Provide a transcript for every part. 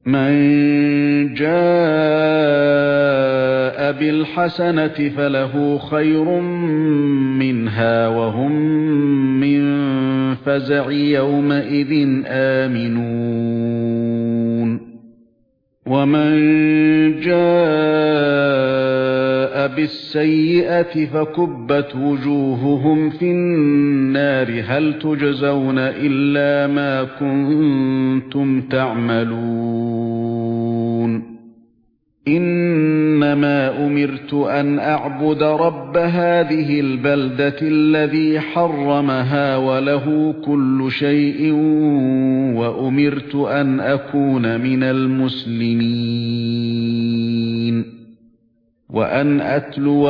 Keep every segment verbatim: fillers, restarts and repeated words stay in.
مَن جَاءَ بِالْحَسَنَةِ فَلَهُ خَيْرٌ مِنْهَا وَهُمْ مِنْ فَزَعٍ يَوْمَئِذٍ آمِنُونَ وَمَن جَاءَ بِالسَّيِّئَةِ فَكُبَّتْ وُجُوهُهُمْ فِي النَّارِ هَلْ تُجْزَوْنَ إِلَّا مَا كُنتُمْ تَعْمَلُونَ إِنَّمَا أُمِرْتُ أَنْ أَعْبُدَ رَبَّ هَذِهِ الْبَلْدَةِ الَّذِي حَرَّمَهَا وَلَهُ كُلُّ شَيْءٍ وَأُمِرْتُ أَنْ أَكُونَ مِنَ الْمُسْلِمِينَ وَأَنْ أَتْلُوَ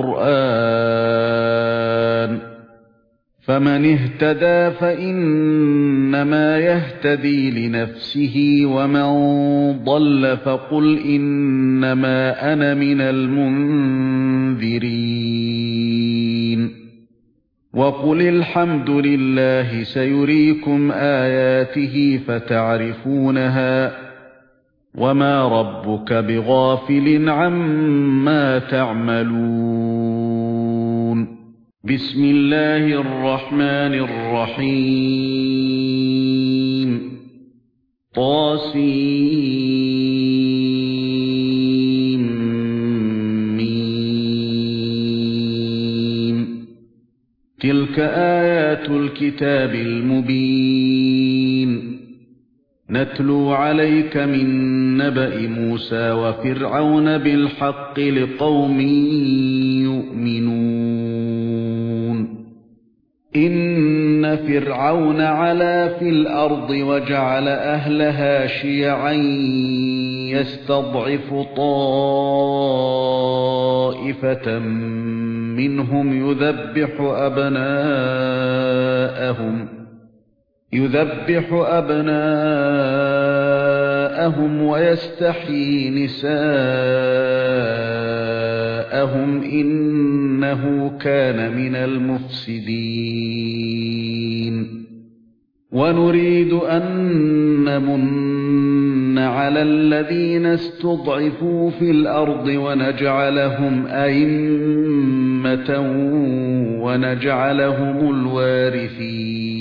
الْقُرْآنَ فَمَنِ اهْتَدَى فَإِنَّمَا يَهْتَدِي لِنَفْسِهِ وَمَنْ ضَلَّ فَقُلْ إِنَّمَا أَنَا مِنَ الْمُنذِرِينَ وَقُلِ الْحَمْدُ لِلَّهِ سَيُرِيكُمْ آيَاتِهِ فَتَعْرِفُونَهَا وَمَا رَبُّكَ بِغَافِلٍ عَمَّا تَعْمَلُونَ بسم الله الرحمن الرحيم طاسيم ميم تلك آيات الكتاب المبين نتلو عليك من نبأ موسى وفرعون بالحق لقوم يؤمنون إن فرعون علا في الأرض وجعل أهلها شيعا يستضعف طائفة منهم يذبح أبناءهم يذبح أبناءهم ويستحيي نساءهم إنه كان من المفسدين ونريد أن نمن على الذين استضعفوا في الأرض ونجعلهم أئمة ونجعلهم الوارثين